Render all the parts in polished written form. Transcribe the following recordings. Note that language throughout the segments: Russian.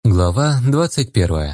Глава 21.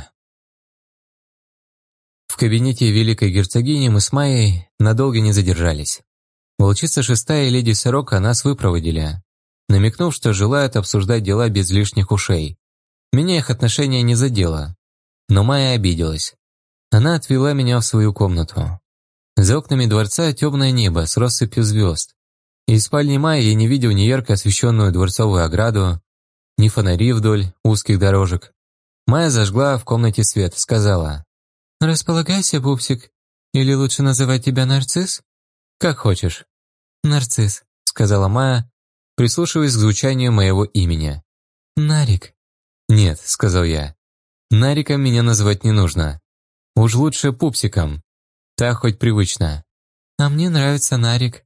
В кабинете великой герцогини мы с Майей надолго не задержались. Волчица шестая и леди Сорока нас выпроводили, намекнув, что желают обсуждать дела без лишних ушей. Меня их отношение не задело, но Майя обиделась. Она отвела меня в свою комнату. За окнами дворца темное небо с россыпью звезд. Из спальни Майи я не видел ни ярко освещенную дворцовую ограду, ни фонари вдоль узких дорожек. Майя зажгла в комнате свет, сказала: «Располагайся, пупсик, или лучше называть тебя Нарцисс?» «Как хочешь». «Нарцисс», — сказала Майя, прислушиваясь к звучанию моего имени. «Нарик». «Нет», — сказал я, — «Нариком меня называть не нужно. Уж лучше пупсиком. Так хоть привычно». «А мне нравится Нарик».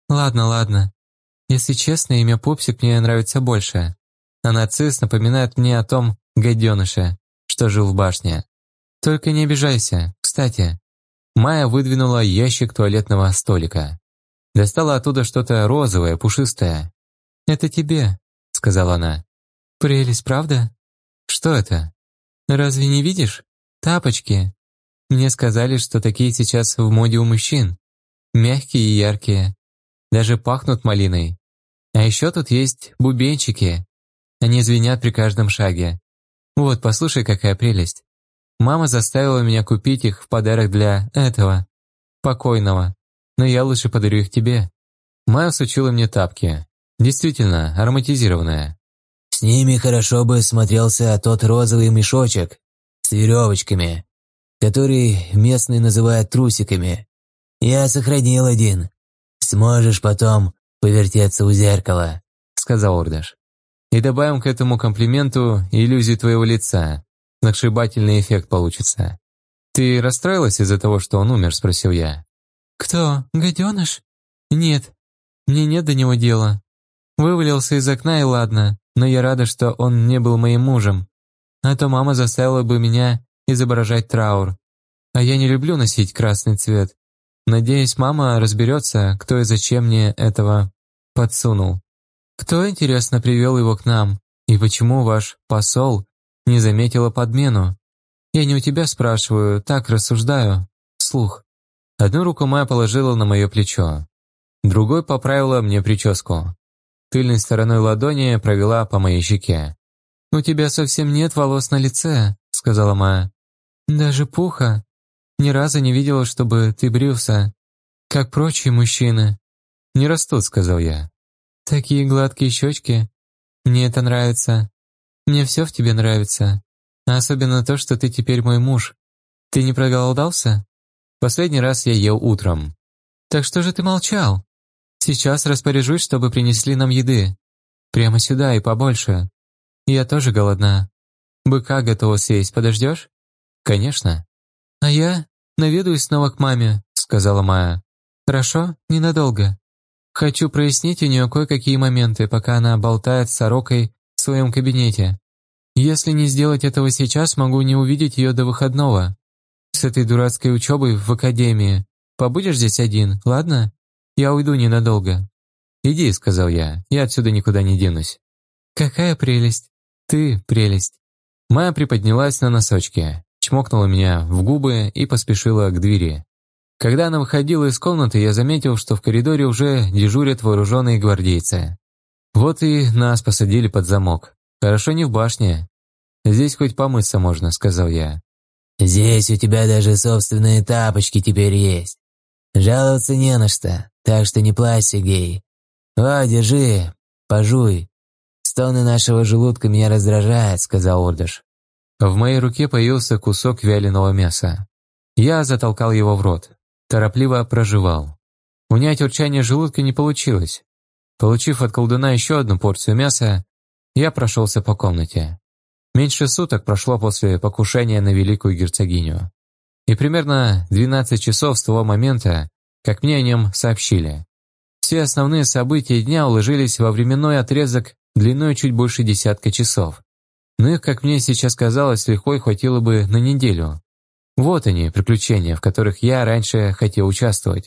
«Ладно. Если честно, имя Пупсик мне нравится больше. А Нарцисс напоминает мне о том гаденыше, что жил в башне. Только не обижайся. Кстати». Майя выдвинула ящик туалетного столика. Достала оттуда что-то розовое, пушистое. «Это тебе», — сказала она. «Прелесть, правда?» «Что это?» «Разве не видишь? Тапочки. Мне сказали, что такие сейчас в моде у мужчин. Мягкие и яркие. Даже пахнут малиной. А еще тут есть бубенчики. Они звенят при каждом шаге. Вот, послушай, какая прелесть. Мама заставила меня купить их в подарок для этого, покойного. Но я лучше подарю их тебе». Майя всучила мне тапки. Действительно, ароматизированные. «С ними хорошо бы смотрелся тот розовый мешочек с веревочками, который местные называют трусиками. Я сохранил один. Сможешь потом повертеться у зеркала», — сказал Ордаш. «И добавим к этому комплименту иллюзию твоего лица. Сногсшибательный эффект получится». «Ты расстроилась из-за того, что он умер?» – спросил я. «Кто, гаденыш? Нет, мне нет до него дела. Вывалился из окна и ладно, но я рада, что он не был моим мужем. А то мама заставила бы меня изображать траур. А я не люблю носить красный цвет. Надеюсь, мама разберется, кто и зачем мне этого подсунул. Кто, интересно, привел его к нам? И почему ваш посол не заметила подмену? Я не у тебя спрашиваю, так рассуждаю, вслух». Одну руку Майя положила на мое плечо, другой поправила мне прическу. Тыльной стороной ладони провела по моей щеке. «У тебя совсем нет волос на лице», — сказала Майя. «Даже пуха. Ни разу не видела, чтобы ты брился, как прочие мужчины». «Не растут», — сказал я. «Такие гладкие щечки. Мне это нравится. Мне все в тебе нравится. А особенно то, что ты теперь мой муж. Ты не проголодался? Последний раз я ел утром». «Так что же ты молчал? Сейчас распоряжусь, чтобы принесли нам еды. Прямо сюда и побольше. Я тоже голодна. Быка готова съесть, подождешь?» «Конечно». «А я наведаюсь снова к маме», — сказала Майя. «Хорошо? Ненадолго. Хочу прояснить у нее кое-какие моменты, пока она болтает с Сорокой в своем кабинете. Если не сделать этого сейчас, могу не увидеть ее до выходного. С этой дурацкой учебой в академии. Побудешь здесь один, ладно? Я уйду ненадолго». «Иди», — сказал я отсюда никуда не денусь. «Какая прелесть! Ты прелесть!» Майя приподнялась на носочки, чмокнула меня в губы и поспешила к двери. Когда она выходила из комнаты, я заметил, что в коридоре уже дежурят вооруженные гвардейцы. Вот и нас посадили под замок. Хорошо не в башне. «Здесь хоть помыться можно», — сказал я. «Здесь у тебя даже собственные тапочки теперь есть. Жаловаться не на что, так что не плачь, Сергей. О, держи, пожуй. Стоны нашего желудка меня раздражают», — сказал Ордаш. В моей руке появился кусок вяленого мяса. Я затолкал его в рот, торопливо прожевал. Унять урчание желудка не получилось. Получив от колдуна еще одну порцию мяса, я прошелся по комнате. Меньше суток прошло после покушения на великую герцогиню. И примерно 12 часов с того момента, как мне о нем сообщили. Все основные события дня уложились во временной отрезок длиной чуть больше десятка часов. Но их, как мне сейчас казалось, легко хватило бы на неделю. Вот они, приключения, в которых я раньше хотел участвовать.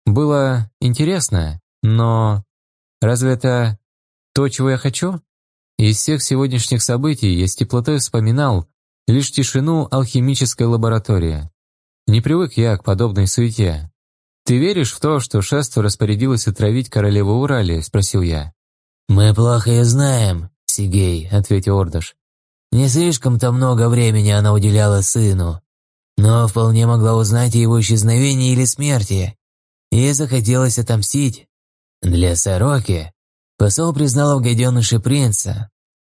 Было интересно, но разве это то, чего я хочу? Из всех сегодняшних событий я с теплотой вспоминал лишь тишину алхимической лаборатории. Не привык я к подобной суете. «Ты веришь в то, что Шества распорядилась отравить королеву Урали?» – спросил я. «Мы плохо ее знаем, Сигей», – ответил Ордаш. «Не слишком-то много времени она уделяла сыну, но вполне могла узнать о его исчезновении или смерти. Ей захотелось отомстить. Для сороки посол признала в гаденыше принца.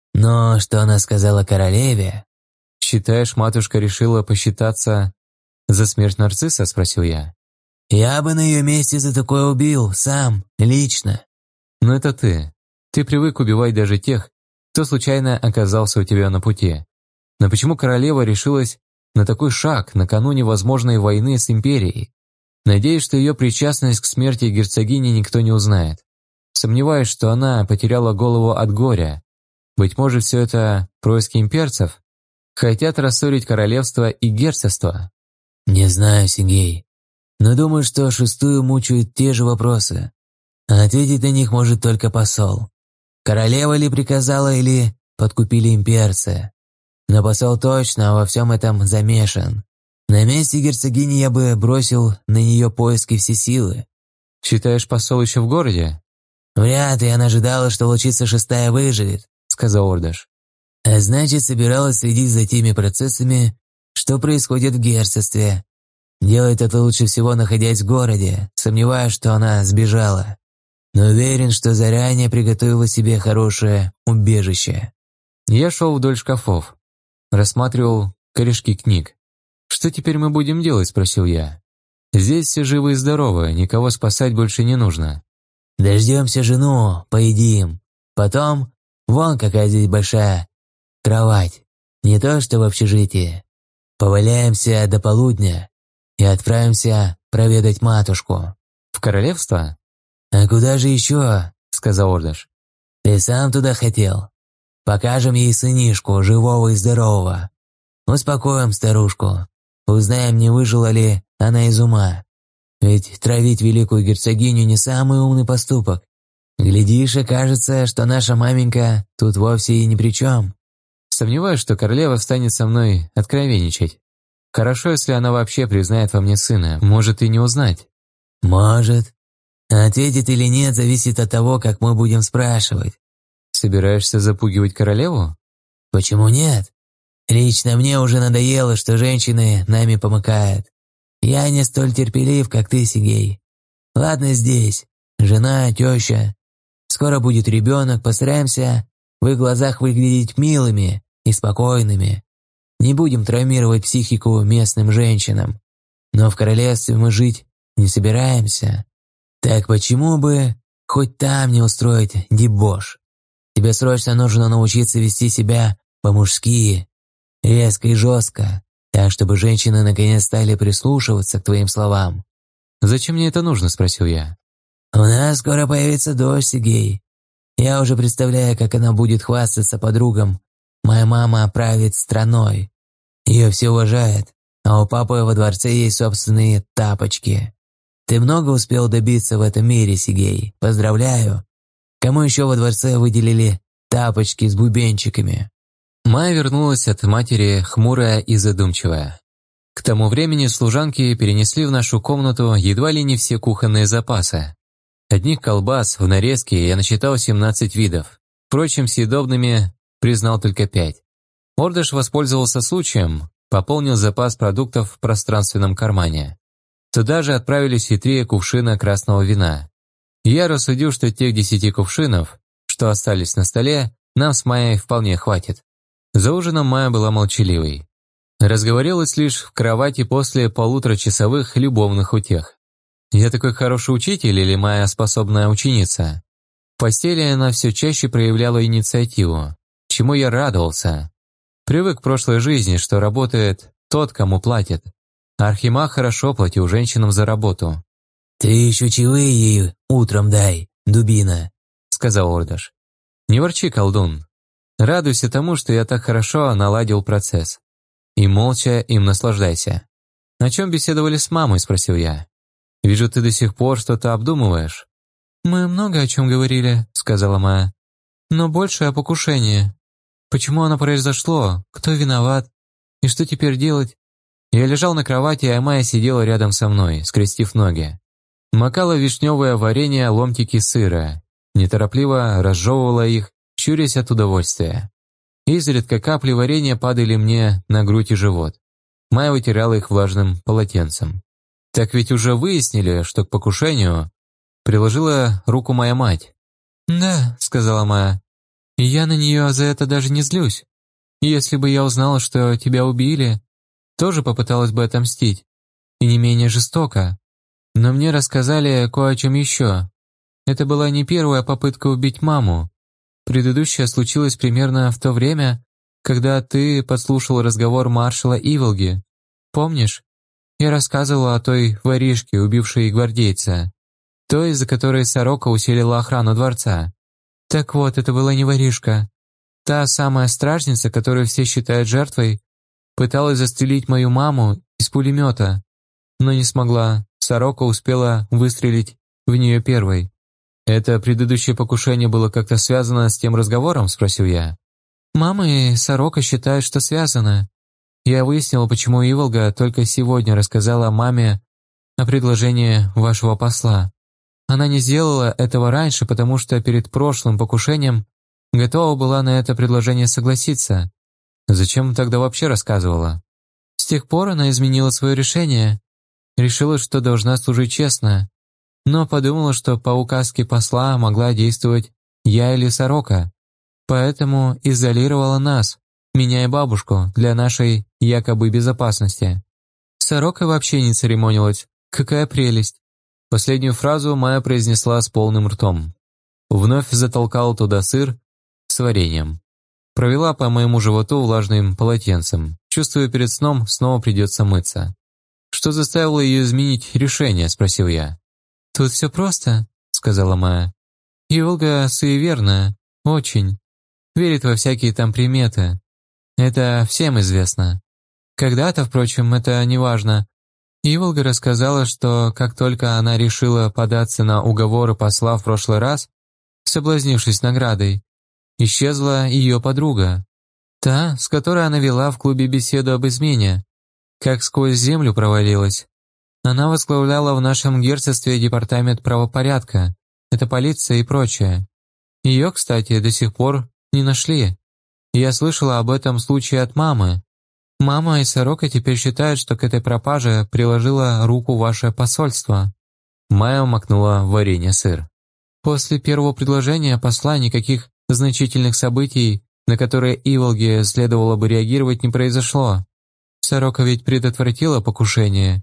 Но что она сказала королеве?» «Считаешь, матушка решила посчитаться за смерть нарцисса?» – спросил я. «Я бы на ее месте за такое убил, сам, лично». «Но это ты. Ты привык убивать даже тех, кто случайно оказался у тебя на пути. Но почему королева решилась на такой шаг накануне возможной войны с империей? Надеюсь, что ее причастность к смерти герцогини никто не узнает. Сомневаюсь, что она потеряла голову от горя. Быть может, все это происки имперцев? Хотят рассорить королевство и герцогство?» «Не знаю, Сигей, но думаю, что шестую мучают те же вопросы. А ответить на них может только посол. Королева ли приказала, или подкупили имперцы? Но посол точно во всем этом замешан. На месте герцогини я бы бросил на нее поиски все силы». «Считаешь, посол еще в городе?» «Вряд ли она ожидала, что волчица шестая выживет», — сказал Ордаш. «А значит, собиралась следить за теми процессами, что происходит в герцогстве. Делает это лучше всего, находясь в городе, сомневаюсь, что она сбежала. Но уверен, что заранее приготовила себе хорошее убежище». Я шел вдоль шкафов, рассматривал корешки книг. «Что теперь мы будем делать?» – спросил я. «Здесь все живы и здоровы, никого спасать больше не нужно». «Дождемся жену, поедим. Потом, вон какая здесь большая кровать, не то что в общежитии. Поваляемся до полудня и отправимся проведать матушку». «В королевство?» «А куда же еще?» – сказал Ордаш. «Ты сам туда хотел. Покажем ей сынишку, живого и здорового. Успокоим старушку. Узнаем, не выжила ли она из ума. Ведь травить великую герцогиню не самый умный поступок. Глядишь, и кажется, что наша маменька тут вовсе и ни при чем». «Сомневаюсь, что королева станет со мной откровенничать. Хорошо, если она вообще признает во мне сына, может и не узнать». «Может. Ответит или нет, зависит от того, как мы будем спрашивать». «Собираешься запугивать королеву?» «Почему нет? Лично мне уже надоело, что женщины нами помыкают. Я не столь терпелив, как ты, Сигей. Ладно здесь. Жена, теща. Скоро будет ребенок, постараемся в их глазах выглядеть милыми и спокойными. Не будем травмировать психику местным женщинам. Но в королевстве мы жить не собираемся. Так почему бы хоть там не устроить дебош? Тебе срочно нужно научиться вести себя по-мужски, резко и жестко, так, чтобы женщины наконец стали прислушиваться к твоим словам». «Зачем мне это нужно?» – спросил я. «У нас скоро появится дочь, Сигей. Я уже представляю, как она будет хвастаться подругам. Моя мама правит страной. Ее все уважают, а у папы во дворце есть собственные тапочки. Ты много успел добиться в этом мире, Сигей. Поздравляю. Кому еще во дворце выделили тапочки с бубенчиками?» Майя вернулась от матери хмурая и задумчивая. К тому времени служанки перенесли в нашу комнату едва ли не все кухонные запасы. Одних колбас в нарезке я насчитал 17 видов. Впрочем, съедобными признал только 5. Ордаш воспользовался случаем, пополнил запас продуктов в пространственном кармане. Туда же отправились и 3 кувшина красного вина. Я рассудил, что тех 10 кувшинов, что остались на столе, нам с Майей вполне хватит. За ужином Майя была молчаливой. Разговорилась лишь в кровати после полуторачасовых любовных утех. Я такой хороший учитель или Майя способная ученица? В постели она все чаще проявляла инициативу, чему я радовался. Привык к прошлой жизни, что работает тот, кому платят. Архимаг хорошо платил женщинам за работу. «Ты еще чаевые ей утром дай, дубина», — сказал Ордаш. «Не ворчи, колдун. Радуйся тому, что я так хорошо наладил процесс. И молча им наслаждайся». «О чем беседовали с мамой?» – спросил я. «Вижу, ты до сих пор что-то обдумываешь». «Мы много о чем говорили», – сказала Майя. но больше о покушении. Почему оно произошло? Кто виноват? И что теперь делать? Я лежал на кровати, а Майя сидела рядом со мной, скрестив ноги. Макала вишневое варенье, ломтики сыра. Неторопливо разжевывала их, щурясь от удовольствия. Изредка капли варенья падали мне на грудь и живот. Майя вытирала их влажным полотенцем. «Так ведь уже выяснили, что к покушению приложила руку моя мать». «Да», — сказала Майя. «И я на нее за это даже не злюсь. Если бы я узнала, что тебя убили, тоже попыталась бы отомстить. И не менее жестоко. Но мне рассказали кое о чем еще. Это была не первая попытка убить маму. Предыдущая случилась примерно в то время, когда ты подслушал разговор маршала Иволги. Помнишь? Я рассказывала о той воришке, убившей гвардейца. Той, из-за которой Сорока усилила охрану дворца. Так вот, это была не воришка. Та самая стражница, которую все считают жертвой, пыталась застрелить мою маму из пулемета, но не смогла. Сорока успела выстрелить в нее первой. «Это предыдущее покушение было как-то связано с тем разговором?» – спросил я. «Мама и Сорока считают, что связано. Я выяснила, почему Иволга только сегодня рассказала маме о предложении вашего посла. Она не сделала этого раньше, потому что перед прошлым покушением готова была на это предложение согласиться. Зачем тогда вообще рассказывала? С тех пор она изменила свое решение. Решила, что должна служить честно. Но подумала, что по указке посла могла действовать я или Сорока. Поэтому изолировала нас, меня и бабушку, для нашей якобы безопасности. Сорока вообще не церемонилась. Какая прелесть. Последнюю фразу Майя произнесла с полным ртом. Вновь затолкала туда сыр с вареньем. Провела по моему животу влажным полотенцем. Чувствую, перед сном снова придется мыться. «Что заставило ее изменить решение?» – спросил я. «Тут все просто», – сказала Майя. «Иволга суеверная, очень. Верит во всякие там приметы. Это всем известно. Когда-то, впрочем, это не важно. Иволга рассказала, что как только она решила податься на уговоры посла в прошлый раз, соблазнившись наградой, исчезла ее подруга. Та, с которой она вела в клубе беседу об измене. Как сквозь землю провалилась. Она возглавляла в нашем герцогстве департамент правопорядка, это полиция и прочее. Ее, кстати, до сих пор не нашли. Я слышала об этом случае от мамы. Мама и Сорока теперь считают, что к этой пропаже приложила руку ваше посольство». Майя макнула в варенье сыр. «После первого предложения посла никаких значительных событий, на которые Иволге следовало бы реагировать, не произошло. Сорока ведь предотвратила покушение,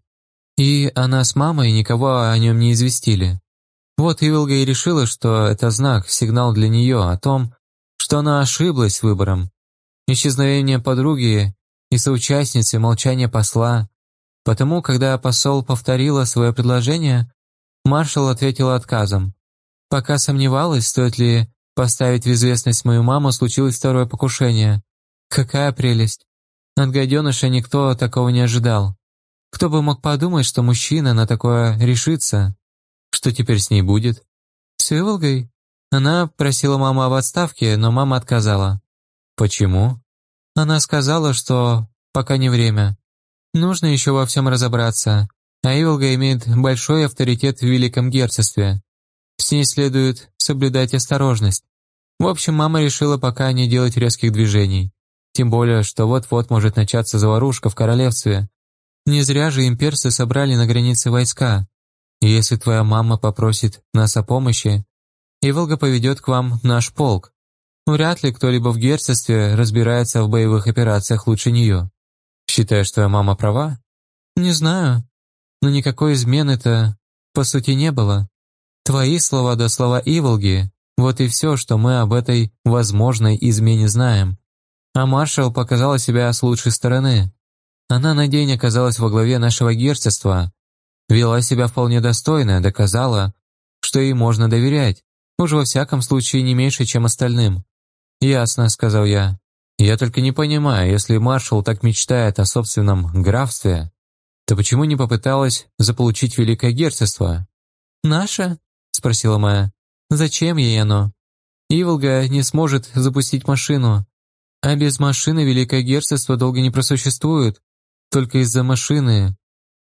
и она с мамой никого о нем не известили. Вот Иволга и решила, что это знак, сигнал для нее о том, что она ошиблась с выбором. Исчезновение подруги и соучастницы молчания посла. Потому, когда посол повторила свое предложение, маршал ответила отказом. Пока сомневалась, стоит ли поставить в известность мою маму, случилось второе покушение. Какая прелесть! От гаденыша никто такого не ожидал. Кто бы мог подумать, что мужчина на такое решится? Что теперь с ней будет? С Иволгой? Она просила маму об отставке, но мама отказала. Почему? Она сказала, что пока не время. Нужно еще во всем разобраться, а Иволга имеет большой авторитет в Великом Герцогстве. С ней следует соблюдать осторожность. В общем, мама решила пока не делать резких движений. Тем более, что вот-вот может начаться заварушка в королевстве. Не зря же имперцы собрали на границе войска. И если твоя мама попросит нас о помощи, Иволга поведет к вам наш полк. Вряд ли кто-либо в герцогстве разбирается в боевых операциях лучше нее. Считаешь, твоя мама права? Не знаю. Но никакой измены-то, по сути, не было. Твои слова да слова Иволги – вот и все, что мы об этой возможной измене знаем. А маршал показала себя с лучшей стороны. Она на день оказалась во главе нашего герцогства, вела себя вполне достойно, доказала, что ей можно доверять, уж во всяком случае не меньше, чем остальным. «Ясно», — сказал я. «Я только не понимаю, если маршал так мечтает о собственном графстве, то почему не попыталась заполучить Великое Герцогство?» «Наше?» — спросила Майя. «Зачем ей оно? Иволга не сможет запустить машину. А без машины Великое Герцогство долго не просуществует. Только из-за машины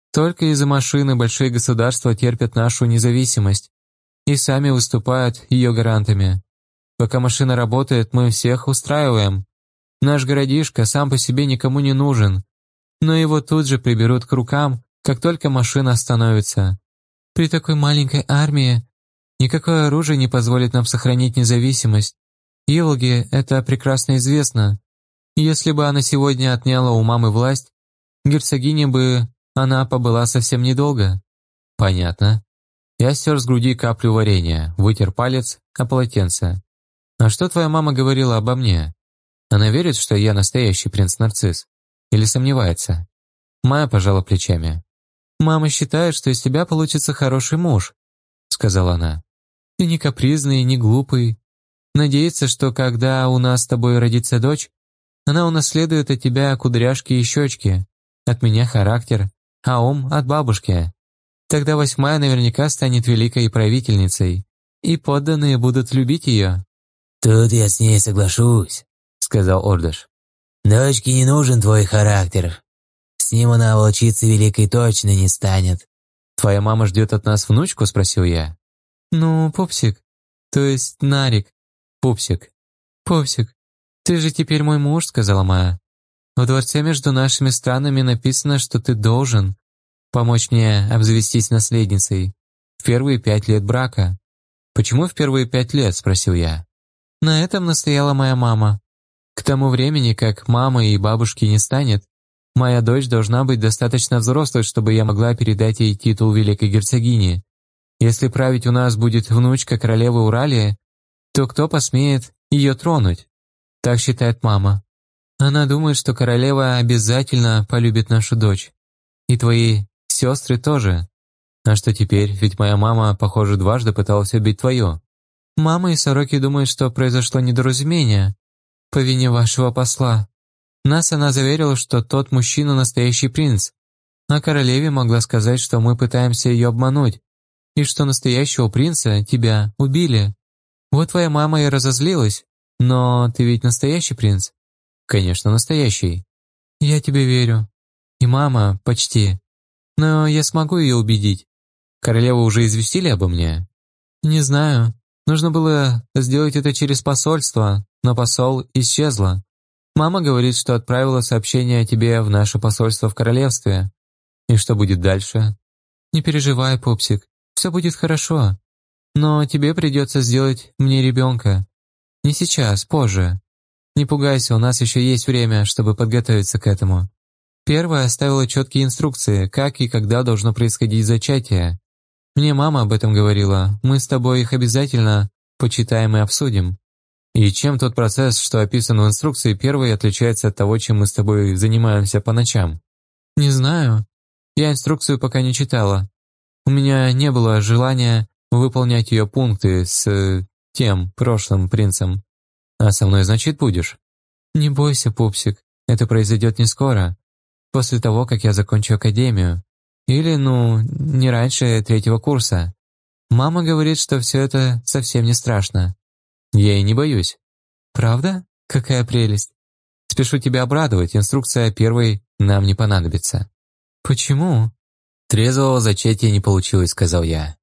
большие государства терпят нашу независимость и сами выступают ее гарантами. Пока машина работает, мы всех устраиваем. Наш городишко сам по себе никому не нужен, но его тут же приберут к рукам, как только машина остановится. При такой маленькой армии никакое оружие не позволит нам сохранить независимость. Иволге это прекрасно известно. Если бы она сегодня отняла у мамы власть, герцогиня бы она побыла совсем недолго. Понятно. Я стер с груди каплю варенья, вытер палец о полотенце. А что твоя мама говорила обо мне? Она верит, что я настоящий принц Нарцисс? Или сомневается? Майя пожала плечами. «Мама считает, что из тебя получится хороший муж», — сказала она. «Ты не капризный, не глупый. Надеется, что когда у нас с тобой родится дочь, она унаследует от тебя кудряшки и щечки, от меня характер, а ум от бабушки. Тогда 8-я наверняка станет великой правительницей, и подданные будут любить ее». «Тут я с ней соглашусь», — сказал Ордыш. «Дочке не нужен твой характер. С ним она волчицей великой точно не станет». «Твоя мама ждет от нас внучку?» — спросил я. «Ну, пупсик, то есть Нарик, пупсик. Пупсик, ты же теперь мой муж», — сказала Майя. «В дворце между нашими странами написано, что ты должен помочь мне обзавестись наследницей в первые 5 лет брака». «Почему в первые 5 лет?» — спросил я. На этом настояла моя мама. К тому времени, как мамы и бабушки не станет, моя дочь должна быть достаточно взрослой, чтобы я могла передать ей титул великой герцогини. Если править у нас будет внучка королевы Уралии, то кто посмеет ее тронуть? Так считает мама. Она думает, что королева обязательно полюбит нашу дочь. И твои сестры тоже. А что теперь? Ведь моя мама, похоже, дважды пыталась убить твою. Мама и сороки думают, что произошло недоразумение по вине вашего посла. Нас она заверила, что тот мужчина настоящий принц, а королеве могла сказать, что мы пытаемся ее обмануть, и что настоящего принца, тебя, убили. Вот твоя мама и разозлилась, но ты ведь настоящий принц? Конечно, настоящий. Я тебе верю. И мама, почти. Но я смогу ее убедить. Королеву уже известили обо мне? Не знаю. Нужно было сделать это через посольство, но посол исчезла. Мама говорит, что отправила сообщение о тебе в наше посольство в королевстве. И что будет дальше? Не переживай, пупсик, все будет хорошо. Но тебе придется сделать мне ребенка. Не сейчас, позже. Не пугайся, у нас еще есть время, чтобы подготовиться к этому. Первая оставила четкие инструкции, как и когда должно происходить зачатие. Мне мама об этом говорила, мы с тобой их обязательно почитаем и обсудим. И чем тот процесс, что описан в инструкции первой, отличается от того, чем мы с тобой занимаемся по ночам? Не знаю. Я инструкцию пока не читала. У меня не было желания выполнять ее пункты с тем прошлым принцем. А со мной, значит, будешь? Не бойся, пупсик, это произойдет не скоро. После того, как я закончу академию. Или, не раньше 3-го курса. Мама говорит, что все это совсем не страшно. Я и не боюсь. Правда? Какая прелесть. Спешу тебя обрадовать, инструкция первой нам не понадобится. Почему? Трезвого зачатия не получилось, сказал я.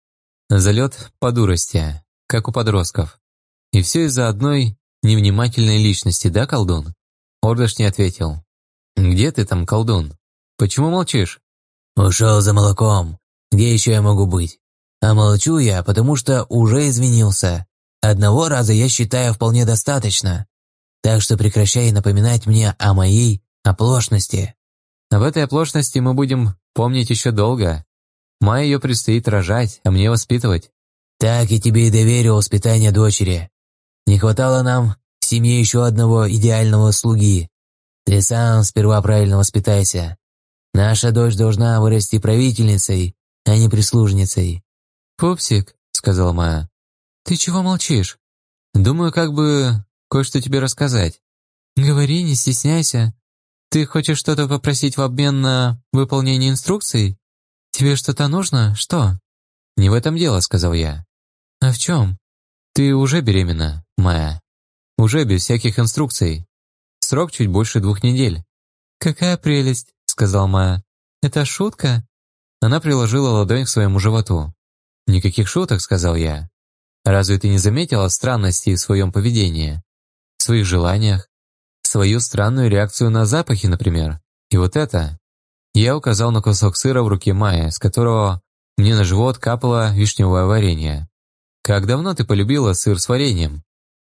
Залет по дурости, как у подростков. И все из-за одной невнимательной личности, да, колдун? Ордыш не ответил. Где ты там, колдун? Почему молчишь? Ушел за молоком. Где еще я могу быть? А молчу я, потому что уже извинился. Одного раза, я считаю, вполне достаточно. Так что прекращай напоминать мне о моей оплошности. Об этой оплошности мы будем помнить еще долго. Майе ее предстоит рожать, а мне воспитывать. Так и тебе и доверил воспитание дочери. Не хватало нам в семье еще одного идеального слуги. Ты сам сперва правильно воспитайся. Наша дочь должна вырасти правительницей, а не прислужницей. «Пупсик», — сказала Майя, — «ты чего молчишь? Думаю, как бы кое-что тебе рассказать. Говори, не стесняйся. Ты хочешь что-то попросить в обмен на выполнение инструкций? Тебе что-то нужно? Что?» «Не в этом дело», — сказал я. «А в чем?» «Ты уже беременна. Майя. Уже без всяких инструкций. Срок чуть больше 2 недель. «Какая прелесть», — сказал Майя. «Это шутка?» Она приложила ладонь к своему животу. «Никаких шуток», — сказал я. «Разве ты не заметила странностей в своем поведении? В своих желаниях? Свою странную реакцию на запахи, например? И вот это?» Я указал на кусок сыра в руке Майи, с которого мне на живот капало вишневое варенье. «Как давно ты полюбила сыр с вареньем?»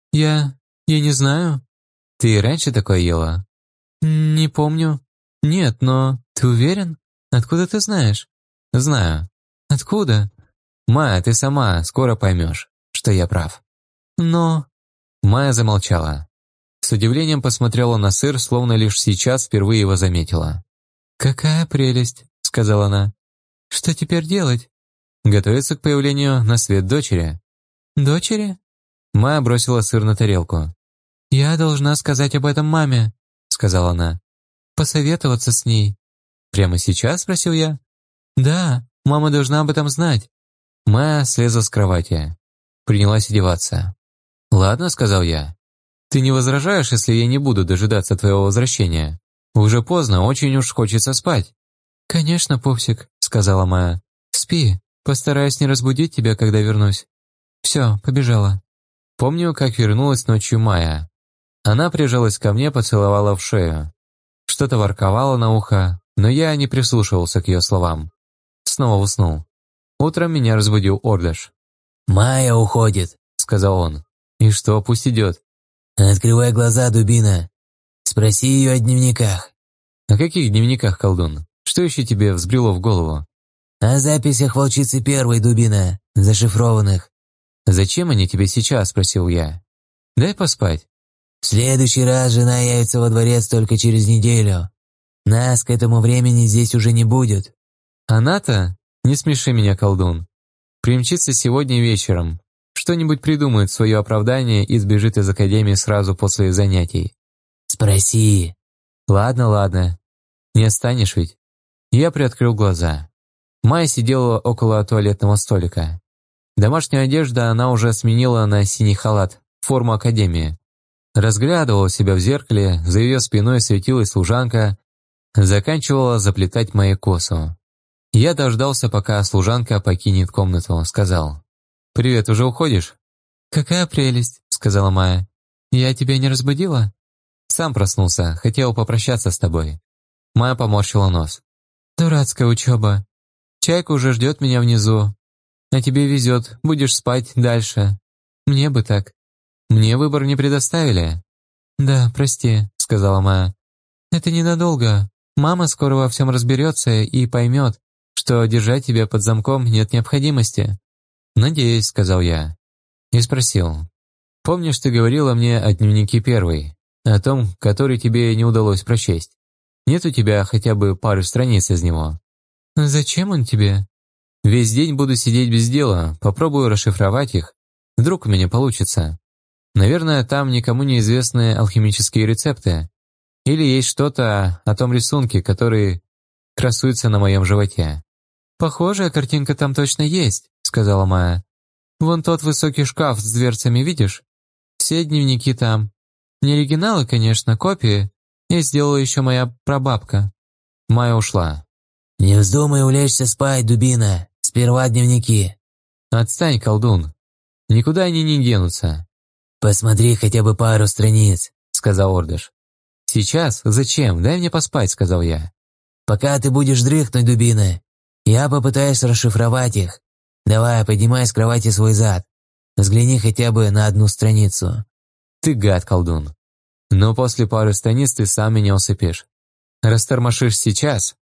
Я не знаю». «Ты и раньше такое ела?» «Не помню». «Нет, но ты уверен? Откуда ты знаешь?» «Знаю». «Откуда?» «Майя, ты сама скоро поймешь, что я прав». «Но...» Майя замолчала. С удивлением посмотрела на сыр, словно лишь сейчас впервые его заметила. «Какая прелесть», — сказала она. «Что теперь делать?» «Готовиться к появлению на свет дочери». «Дочери?» Майя бросила сыр на тарелку. «Я должна сказать об этом маме», — сказала она. «Посоветоваться с ней». «Прямо сейчас?» — спросил я. «Да, мама должна об этом знать». Майя слезла с кровати. Принялась одеваться. «Ладно», — сказал я. «Ты не возражаешь, если я не буду дожидаться твоего возвращения? Уже поздно, очень уж хочется спать». «Конечно, пупсик», — сказала Майя. «Спи, постараюсь не разбудить тебя, когда вернусь». «Все, побежала». Помню, как вернулась ночью Майя. Она прижалась ко мне, поцеловала в шею. Что-то ворковало на ухо, но я не прислушивался к ее словам. Снова уснул. Утром меня разбудил Ордыш. «Майя уходит», — сказал он. «И что, пусть идет?» «Открывай глаза, дубина. Спроси ее о дневниках». «О каких дневниках, колдун? Что еще тебе взбрело в голову?» «О записях волчицы первой, дубина, зашифрованных». «Зачем они тебе сейчас?» – спросил я. «Дай поспать». «В следующий раз жена явится во дворец только через неделю. Нас к этому времени здесь уже не будет». «Она-то? Не смеши меня, колдун. Примчится сегодня вечером. Что-нибудь придумает в свое оправдание и сбежит из академии сразу после занятий». «Спроси». «Ладно, ладно. Не отстанешь ведь?» Я приоткрыл глаза. Майя сидела около туалетного столика. Домашнюю одежду она уже сменила на синий халат, форму академии. Разглядывала себя в зеркале, за ее спиной светилась служанка, заканчивала заплетать мою косу. Я дождался, пока служанка покинет комнату, сказал: «Привет, уже уходишь?» «Какая прелесть», — сказала Майя. «Я тебя не разбудила?» «Сам проснулся, хотел попрощаться с тобой». Майя поморщила нос. «Дурацкая учеба. Чайка уже ждет меня внизу. А тебе везет, будешь спать дальше. Мне бы так. Мне выбор не предоставили». «Да, прости», — сказала Майя. «Это ненадолго. Мама скоро во всем разберется и поймет, что держать тебя под замком нет необходимости». «Надеюсь», — сказал я. И спросил: «Помнишь, ты говорила мне о дневнике первой, о том, который тебе не удалось прочесть? Нет у тебя хотя бы пары страниц из него?» «Зачем он тебе?» «Весь день буду сидеть без дела, попробую расшифровать их. Вдруг у меня получится. Наверное, там никому неизвестные алхимические рецепты. Или есть что-то о том рисунке, который красуется на моем животе». «Похожая картинка там точно есть», — сказала Майя. «Вон тот высокий шкаф с дверцами, видишь? Все дневники там. Не оригиналы, конечно, копии. И сделала еще моя прабабка». Майя ушла. «Не вздумай улечься спать, дубина. Сперва дневники». «Отстань, колдун. Никуда они не денутся». «Посмотри хотя бы пару страниц», — сказал Ордыш. «Сейчас? Зачем? Дай мне поспать», — сказал я. «Пока ты будешь дрыхнуть, дубина, я попытаюсь расшифровать их. Давай, поднимай с кровати свой зад. Взгляни хотя бы на одну страницу». «Ты гад, колдун. Но после пары страниц ты сам меня усыпишь. Растормошишь сейчас,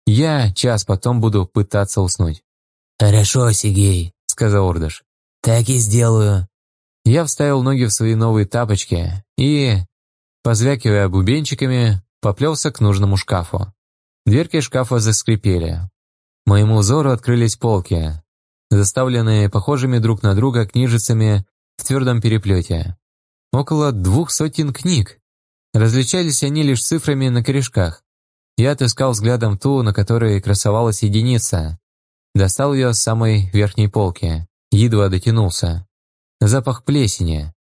я час потом буду пытаться уснуть». «Хорошо, Сигей», — сказал Ордыш. «Так и сделаю». Я вставил ноги в свои новые тапочки и, позвякивая бубенчиками, поплелся к нужному шкафу. Дверки шкафа заскрипели. Моему взору открылись полки, заставленные похожими друг на друга книжицами в твердом переплете. Около 200 книг. Различались они лишь цифрами на корешках. Я отыскал взглядом ту, на которой красовалась единица. Достал ее с самой верхней полки. Едва дотянулся. Запах плесени.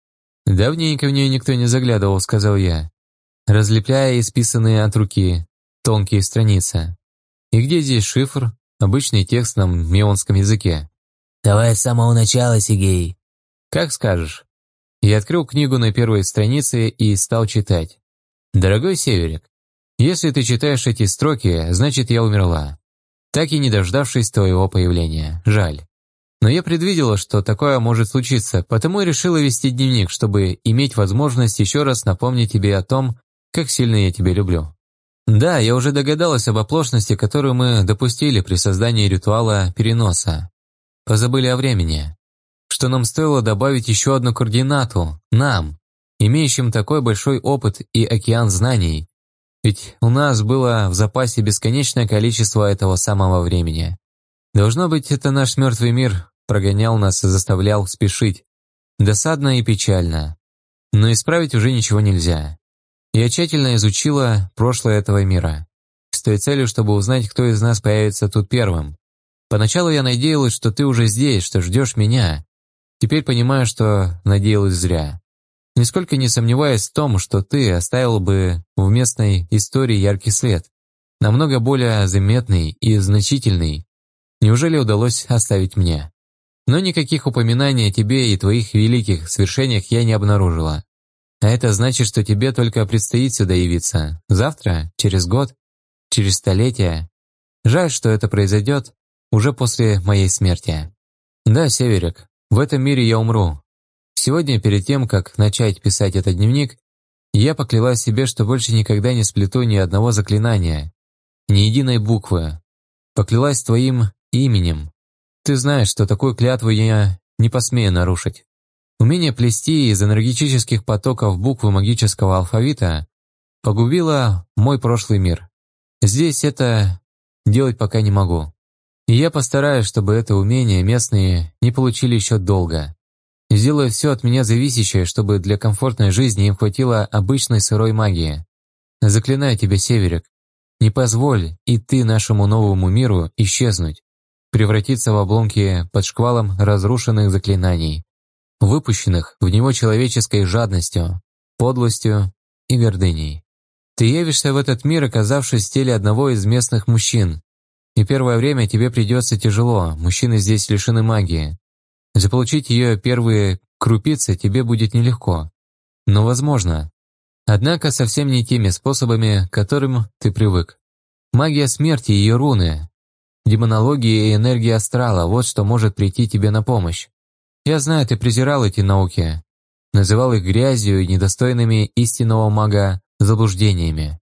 «Давненько в нее никто не заглядывал», — сказал я, разлепляя исписанные от руки тонкие страницы. «И где здесь шифр? Обычный текст на меонском языке». «Давай с самого начала, Сигей». «Как скажешь». Я открыл книгу на первой странице и стал читать. «Дорогой Северик, если ты читаешь эти строки, значит, я умерла, так и не дождавшись твоего появления. Жаль. Но я предвидела, что такое может случиться, потому и решила вести дневник, чтобы иметь возможность еще раз напомнить тебе о том, как сильно я тебя люблю. Да, я уже догадалась об оплошности, которую мы допустили при создании ритуала переноса. Позабыли о времени. Что нам стоило добавить еще одну координату, нам, имеющим такой большой опыт и океан знаний. Ведь у нас было в запасе бесконечное количество этого самого времени. Должно быть, это наш мертвый мир прогонял нас и заставлял спешить. Досадно и печально. Но исправить уже ничего нельзя. Я тщательно изучила прошлое этого мира, с той целью, чтобы узнать, кто из нас появится тут первым. Поначалу я надеялась, что ты уже здесь, что ждешь меня. Теперь понимаю, что надеялась зря. Нисколько не сомневаясь в том, что ты оставил бы в местной истории яркий след, намного более заметный и значительный. Неужели удалось оставить мне? Но никаких упоминаний о тебе и твоих великих свершениях я не обнаружила. А это значит, что тебе только предстоит сюда явиться. Завтра? Через год? Через столетие? Жаль, что это произойдет уже после моей смерти. Да, Северик, в этом мире я умру. Сегодня, перед тем, как начать писать этот дневник, я поклялась себе, что больше никогда не сплету ни одного заклинания, ни единой буквы. Поклялась твоим именем. Ты знаешь, что такую клятву я не посмею нарушить. Умение плести из энергетических потоков буквы магического алфавита погубило мой прошлый мир. Здесь это делать пока не могу. И я постараюсь, чтобы это умение местные не получили еще долго. Сделаю все от меня зависящее, чтобы для комфортной жизни им хватило обычной сырой магии. Заклинаю тебя, Северик, не позволь и ты нашему новому миру исчезнуть, превратиться в обломки под шквалом разрушенных заклинаний, выпущенных в него человеческой жадностью, подлостью и гордыней. Ты явишься в этот мир, оказавшись в теле одного из местных мужчин, и первое время тебе придется тяжело, мужчины здесь лишены магии. Заполучить ее первые крупицы тебе будет нелегко, но возможно. Однако совсем не теми способами, к которым ты привык. Магия смерти и ее руны, демонология и энергия астрала – вот что может прийти тебе на помощь. Я знаю, ты презирал эти науки, называл их грязью и недостойными истинного мага заблуждениями.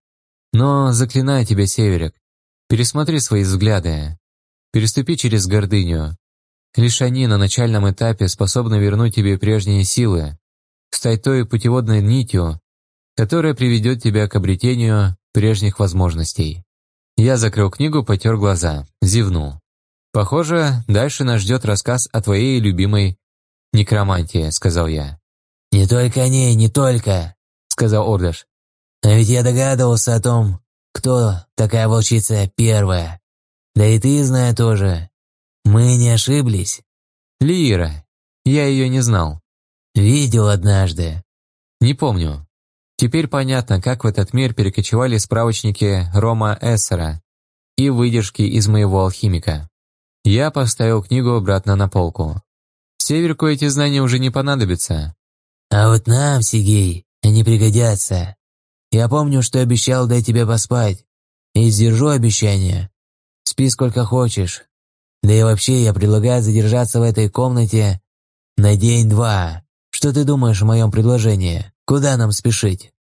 Но заклинаю тебя, Северик, пересмотри свои взгляды, переступи через гордыню. Лишь они на начальном этапе способны вернуть тебе прежние силы, стать той путеводной нитью, которая приведет тебя к обретению прежних возможностей. Я закрыл книгу, потер глаза, зевнул. Похоже, дальше нас ждет рассказ о твоей любимой некромантии, сказал я. «Не только о ней, не только», — сказал Ордаш. «А ведь я догадывался о том, кто такая волчица первая. Да и ты, знаю тоже. Мы не ошиблись». Лиира. Я ее не знал. «Видел однажды». Не помню. Теперь понятно, как в этот мир перекочевали справочники Рома Эссера и выдержки из моего алхимика. Я поставил книгу обратно на полку. Северку эти знания уже не понадобятся. «А вот нам, Сигей, они пригодятся. Я помню, что обещал дать тебе поспать, и сдержу обещание. Спи сколько хочешь. Да и вообще я предлагаю задержаться в этой комнате на день-два. Что ты думаешь о моем предложении? Куда нам спешить?»